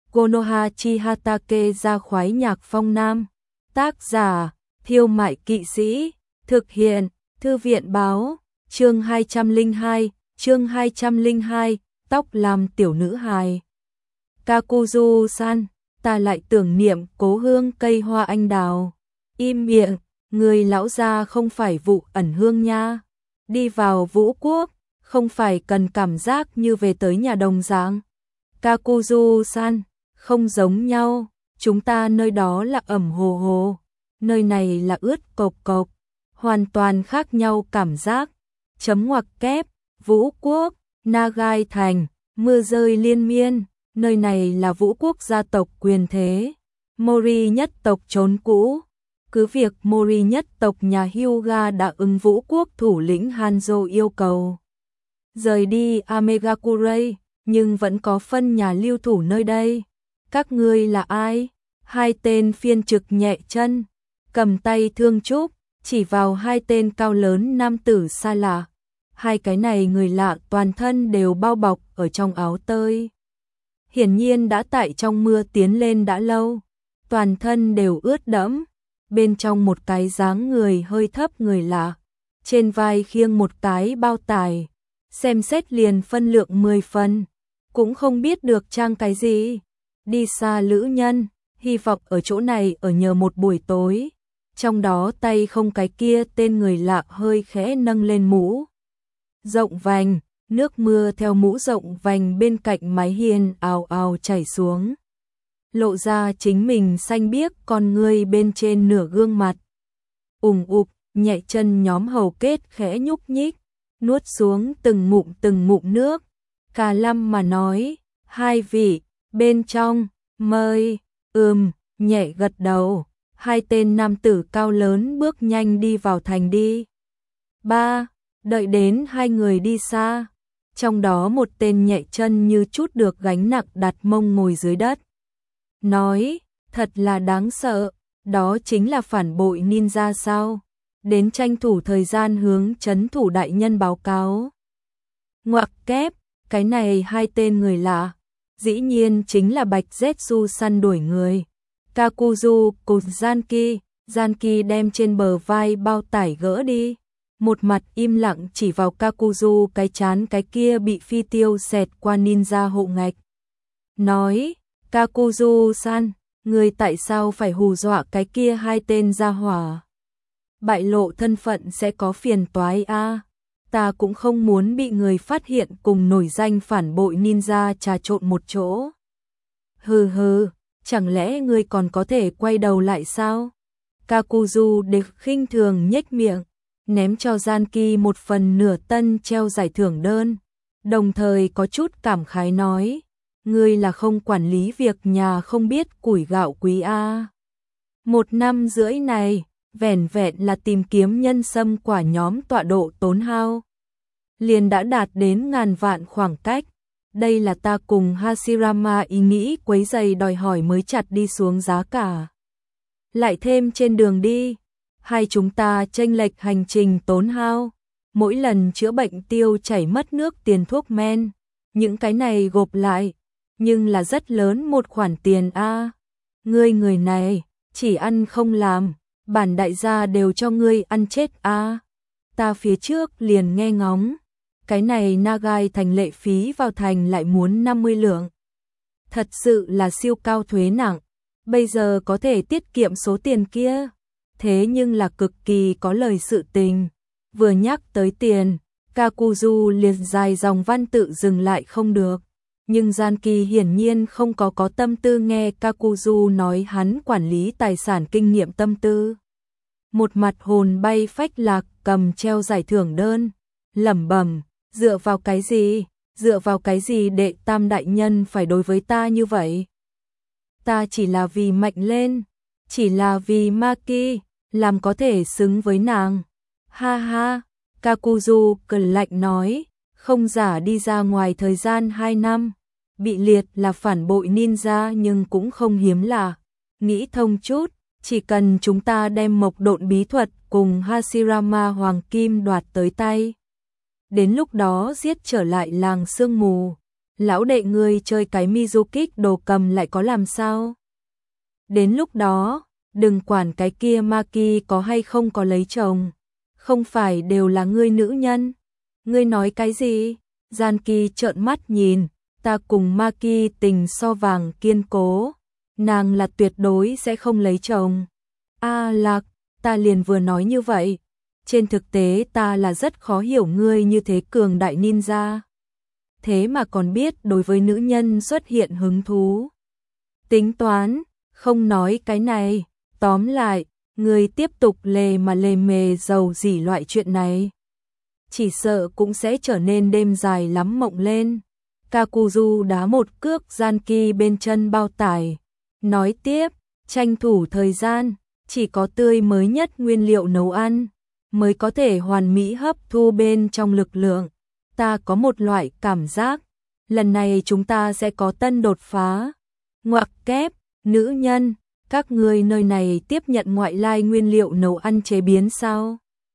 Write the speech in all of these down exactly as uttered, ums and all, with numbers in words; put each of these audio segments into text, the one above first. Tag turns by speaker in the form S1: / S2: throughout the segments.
S1: Konoha Chihatake ra khoái nhạc phong nam. Tác giả, Thiêu Mại Kỵ Sĩ. Thực hiện, Thư viện báo. Chương hai trăm lẻ hai, chương hai trăm lẻ hai, tóc làm tiểu nữ hài. Kakuzu-san, ta lại tưởng niệm cố hương cây hoa anh đào. Im miệng, người lão gia không phải vụ ẩn hương nha. Đi vào Vũ Quốc, không phải cần cảm giác như về tới nhà đồng dạng. Kakuzu-san, không giống nhau, chúng ta nơi đó là ẩm hồ hồ, nơi này là ướt cộc cộc, hoàn toàn khác nhau cảm giác. Chấm ngoặc kép, Vũ Quốc, Nagai Thành, mưa rơi liên miên, nơi này là Vũ Quốc gia tộc quyền thế, Mori nhất tộc trốn cũ. Cứ việc Mori nhất tộc nhà Hyuga đã ứng Vũ Quốc thủ lĩnh Hanzo yêu cầu rời đi Amegakurai, nhưng vẫn có phân nhà lưu thủ nơi đây. Các ngươi là ai? Hai tên phiên trực nhẹ chân, cầm tay thương trúc, chỉ vào hai tên cao lớn nam tử xa lạ. Hai cái này người lạ toàn thân đều bao bọc ở trong áo tơi. Hiển nhiên đã tại trong mưa tiến lên đã lâu, toàn thân đều ướt đẫm. Bên trong một cái dáng người hơi thấp người lạ, trên vai khiêng một cái bao tải, xem xét liền phân lượng mười phần, cũng không biết được trang cái gì. Đi xa lữ nhân, hy vọng ở chỗ này ở nhờ một buổi tối. Trong đó tay không cái kia tên người lạ hơi khẽ nâng lên mũ rộng vành, nước mưa theo mũ rộng vành bên cạnh mái hiên ào ào chảy xuống, lộ ra chính mình xanh biếc con ngươi bên trên nửa gương mặt. Ùng ục, nhẹ chân nhóm hầu kết khẽ nhúc nhích, nuốt xuống từng ngụm từng ngụm nước. Cà Lâm mà nói, hai vị, bên trong, mời, ừm, nhẹ gật đầu. Hai tên nam tử cao lớn bước nhanh đi vào thành đi. Ba, đợi đến hai người đi xa, trong đó một tên nhẹ chân như chút được gánh nặng đặt mông ngồi dưới đất. Nói, thật là đáng sợ, đó chính là phản bội ninja sao? Đến tranh thủ thời gian hướng trấn thủ đại nhân báo cáo. Ngoặc kép, cái này hai tên người lạ, dĩ nhiên chính là Bạch Zetsu săn đuổi người. Kakuzu cùng Zanki, Zanki đem trên bờ vai bao tải gỡ đi, một mặt im lặng chỉ vào Kakuzu cái chán cái kia bị phi tiêu xẹt qua ninja hộ ngạch. Nói, Kakuzu-san, người tại sao phải hù dọa cái kia hai tên gia hỏa? Bại lộ thân phận sẽ có phiền toái a. À. Ta cũng không muốn bị người phát hiện cùng nổi danh phản bội ninja trà trộn một chỗ. Hừ hừ, chẳng lẽ ngươi còn có thể quay đầu lại sao? Kakuzu để khinh thường nhếch miệng, ném cho Zanki một phần nửa tân treo giải thưởng đơn, đồng thời có chút cảm khái nói, ngươi là không quản lý việc nhà không biết củi gạo quý a. Một năm rưỡi này, vẻn vẹn là tìm kiếm nhân sâm quả nhóm tọa độ tốn hao, liền đã đạt đến ngàn vạn khoảng cách. Đây là ta cùng Hashirama ý nghĩ quấy giày đòi hỏi mới chặt đi xuống giá cả. Lại thêm trên đường đi, hai chúng ta chênh lệch hành trình tốn hao, mỗi lần chữa bệnh tiêu chảy mất nước tiền thuốc men, những cái này gộp lại, nhưng là rất lớn một khoản tiền a. À. Ngươi người này, chỉ ăn không làm, bản đại gia đều cho ngươi ăn chết a. À. Ta phía trước liền nghe ngóng, cái này Nagai thành lệ phí vào thành lại muốn năm mươi lượng. Thật sự là siêu cao thuế nặng, bây giờ có thể tiết kiệm số tiền kia, thế nhưng là cực kỳ có lời sự tình. Vừa nhắc tới tiền, Kakuzu liền dài dòng văn tự dừng lại không được, nhưng Zanki hiển nhiên không có có tâm tư nghe Kakuzu nói hắn quản lý tài sản kinh nghiệm tâm tư. Một mặt hồn bay phách lạc cầm treo giải thưởng đơn, lẩm bẩm, dựa vào cái gì, dựa vào cái gì đệ tam đại nhân phải đối với ta như vậy? Ta chỉ là vì mạnh lên, chỉ là vì Maki, làm có thể xứng với nàng. Ha ha, Kakuzu cười lạnh nói, không giả đi ra ngoài thời gian hai năm, bị liệt là phản bội ninja nhưng cũng không hiếm lạ. Nghĩ thông chút, chỉ cần chúng ta đem mộc độn bí thuật cùng Hashirama Hoàng Kim đoạt tới tay. Đến lúc đó giết trở lại làng sương mù, lão đệ ngươi chơi cái Mizuki đồ cầm lại có làm sao? Đến lúc đó, đừng quản cái kia Maki có hay không có lấy chồng, không phải đều là ngươi nữ nhân. Ngươi nói cái gì? Gian Kỳ trợn mắt nhìn, ta cùng Maki tình so vàng kiên cố, nàng là tuyệt đối sẽ không lấy chồng. A Lạc, ta liền vừa nói như vậy, trên thực tế ta là rất khó hiểu ngươi như thế cường đại ninja. Thế mà còn biết đối với nữ nhân xuất hiện hứng thú. Tính toán, không nói cái này, tóm lại, ngươi tiếp tục lề mà lề mề dầu dỉ loại chuyện này. Chỉ sợ cũng sẽ trở nên đêm dài lắm mộng lên. Kakuzu đá một cước Gian Kỳ bên chân bao tải. Nói tiếp, tranh thủ thời gian, chỉ có tươi mới nhất nguyên liệu nấu ăn, mới có thể hoàn mỹ hấp thu bên trong lực lượng. Ta có một loại cảm giác, lần này chúng ta sẽ có tân đột phá. Ngoặc kép, nữ nhân, các ngươi nơi này tiếp nhận ngoại lai nguyên liệu nấu ăn chế biến sao?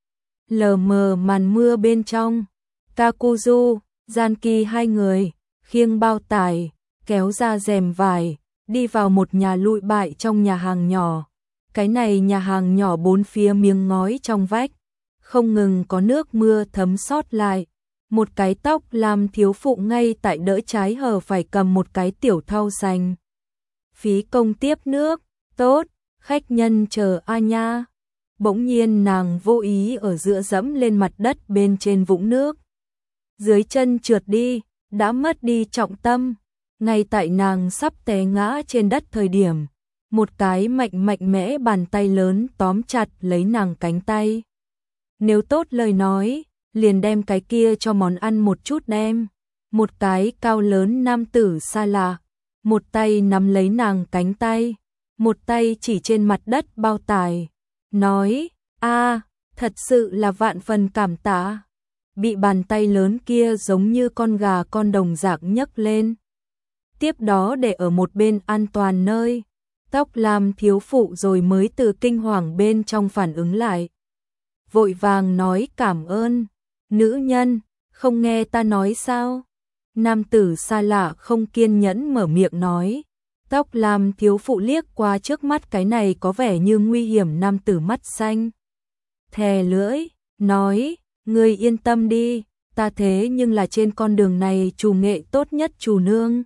S1: Lờ mờ màn mưa bên trong, Kakuzu, Gian Kỳ hai người, khiêng bao tải, kéo ra rèm vải, đi vào một nhà lụi bại trong nhà hàng nhỏ. Cái này nhà hàng nhỏ bốn phía miếng ngói trong vách, không ngừng có nước mưa thấm sót lại. Một cái tóc làm thiếu phụ ngay tại đỡ trái hở phải cầm một cái tiểu thau xanh. Phí công tiếp nước, tốt, khách nhân chờ a nha. Bỗng nhiên nàng vô ý ở giữa dẫm lên mặt đất bên trên vũng nước. Dưới chân trượt đi, đã mất đi trọng tâm. Ngay tại nàng sắp té ngã trên đất thời điểm, một cái mạnh mạnh mẽ bàn tay lớn tóm chặt lấy nàng cánh tay. Nếu tốt lời nói, liền đem cái kia cho món ăn một chút đem. Một cái cao lớn nam tử xa lạ, một tay nắm lấy nàng cánh tay, một tay chỉ trên mặt đất bao tải. Nói, a thật sự là vạn phần cảm tạ. Bị bàn tay lớn kia giống như con gà con đồng dạng nhấc lên. Tiếp đó để ở một bên an toàn nơi. Tóc làm thiếu phụ rồi mới từ kinh hoàng bên trong phản ứng lại. Vội vàng nói cảm ơn. Nữ nhân, không nghe ta nói sao? Nam tử xa lạ không kiên nhẫn mở miệng nói. Tóc làm thiếu phụ liếc qua trước mắt cái này có vẻ như nguy hiểm nam tử mắt xanh. Thè lưỡi, nói, ngươi yên tâm đi, ta thế nhưng là trên con đường này chủ nghệ tốt nhất chủ nương.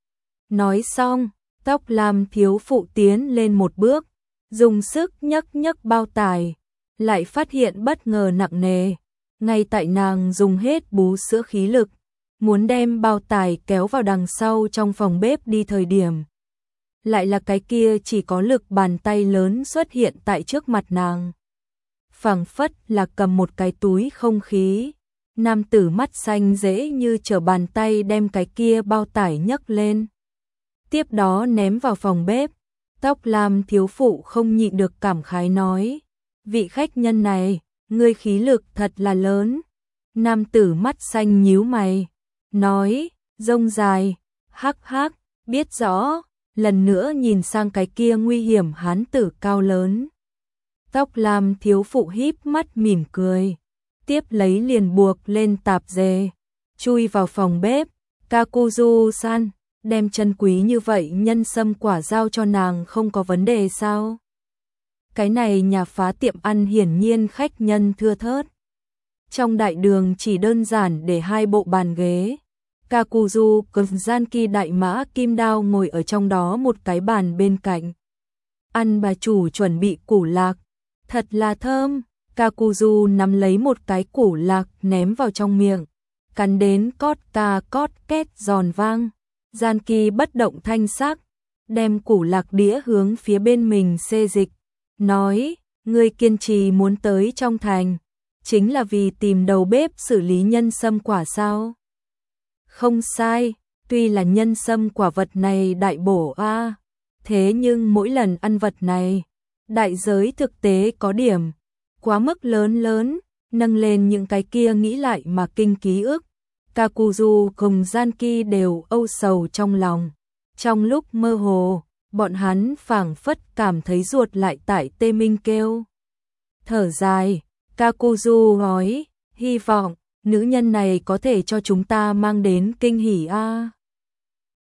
S1: Nói xong, tóc làm thiếu phụ tiến lên một bước, dùng sức nhấc nhấc bao tải, lại phát hiện bất ngờ nặng nề. Ngay tại nàng dùng hết bú sữa khí lực, muốn đem bao tải kéo vào đằng sau trong phòng bếp đi thời điểm. Lại là cái kia chỉ có lực bàn tay lớn xuất hiện tại trước mặt nàng. Phảng phất là cầm một cái túi không khí. Nam tử mắt xanh dễ như trở bàn tay đem cái kia bao tải nhấc lên. Tiếp đó ném vào phòng bếp. Tóc làm thiếu phụ không nhịn được cảm khái nói. Vị khách nhân này, ngươi khí lực thật là lớn. Nam tử mắt xanh nhíu mày. Nói, rông dài, hắc hắc, biết rõ. Lần nữa nhìn sang cái kia nguy hiểm hán tử cao lớn. Tóc làm thiếu phụ híp mắt mỉm cười. Tiếp lấy liền buộc lên tạp dề. Chui vào phòng bếp. Kakuzu-san, đem chân quý như vậy nhân sâm quả giao cho nàng không có vấn đề sao? Cái này nhà phá tiệm ăn hiển nhiên khách nhân thưa thớt. Trong đại đường chỉ đơn giản để hai bộ bàn ghế. Kakuzu cùng Gian Kỳ đại mã kim đao ngồi ở trong đó một cái bàn bên cạnh. Ăn bà chủ chuẩn bị củ lạc. Thật là thơm. Kakuzu nắm lấy một cái củ lạc ném vào trong miệng. Cắn đến cót ca cót két giòn vang. Gian Kỳ bất động thanh sắc. Đem củ lạc đĩa hướng phía bên mình xê dịch. Nói, ngươi kiên trì muốn tới trong thành. Chính là vì tìm đầu bếp xử lý nhân sâm quả sao? Không sai, tuy là nhân sâm quả vật này đại bổ a, thế nhưng mỗi lần ăn vật này, đại giới thực tế có điểm quá mức lớn lớn, nâng lên những cái kia nghĩ lại mà kinh ký ức. Kakuzu cùng Gian Kỳ đều âu sầu trong lòng. Trong lúc mơ hồ, bọn hắn phảng phất cảm thấy ruột lại tại tê minh kêu. Thở dài, Kakuzu nói, hy vọng nữ nhân này có thể cho chúng ta mang đến kinh hỉ a.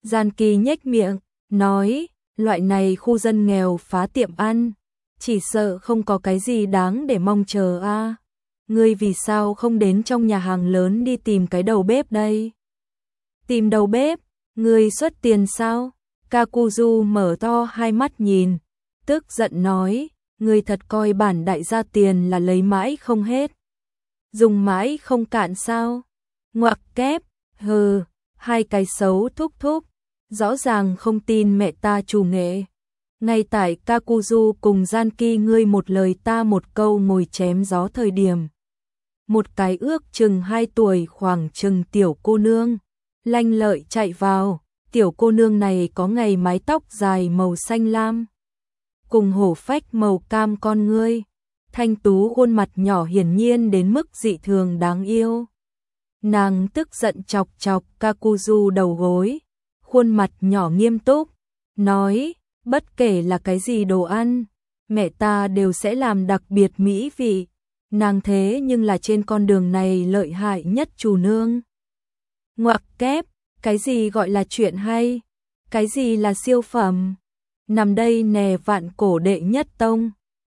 S1: Gian Kỳ nhếch miệng, nói, loại này khu dân nghèo phá tiệm ăn, chỉ sợ không có cái gì đáng để mong chờ a. À. Ngươi vì sao không đến trong nhà hàng lớn đi tìm cái đầu bếp đây? Tìm đầu bếp? Ngươi xuất tiền sao? Kakuzu mở to hai mắt nhìn, tức giận nói, ngươi thật coi bản đại gia tiền là lấy mãi không hết, dùng mãi không cạn sao? Ngoặc kép, hừ, hai cái xấu thúc thúc, rõ ràng không tin mẹ ta chủ nghệ. Ngay tại Kakuzu cùng Gian Kỳ ngươi một lời ta một câu ngồi chém gió thời điểm. Một cái ước chừng hai tuổi khoảng chừng tiểu cô nương, lanh lợi chạy vào, tiểu cô nương này có ngày mái tóc dài màu xanh lam, cùng hổ phách màu cam con ngươi, thanh tú khuôn mặt nhỏ hiển nhiên đến mức dị thường đáng yêu. Nàng tức giận chọc chọc Kakuzu đầu gối, khuôn mặt nhỏ nghiêm túc, nói, bất kể là cái gì đồ ăn, mẹ ta đều sẽ làm đặc biệt mỹ vị, nàng thế nhưng là trên con đường này lợi hại nhất chủ nương. Ngoặc kép, cái gì gọi là chuyện hay, cái gì là siêu phẩm, nằm đây nè vạn cổ đệ nhất tông.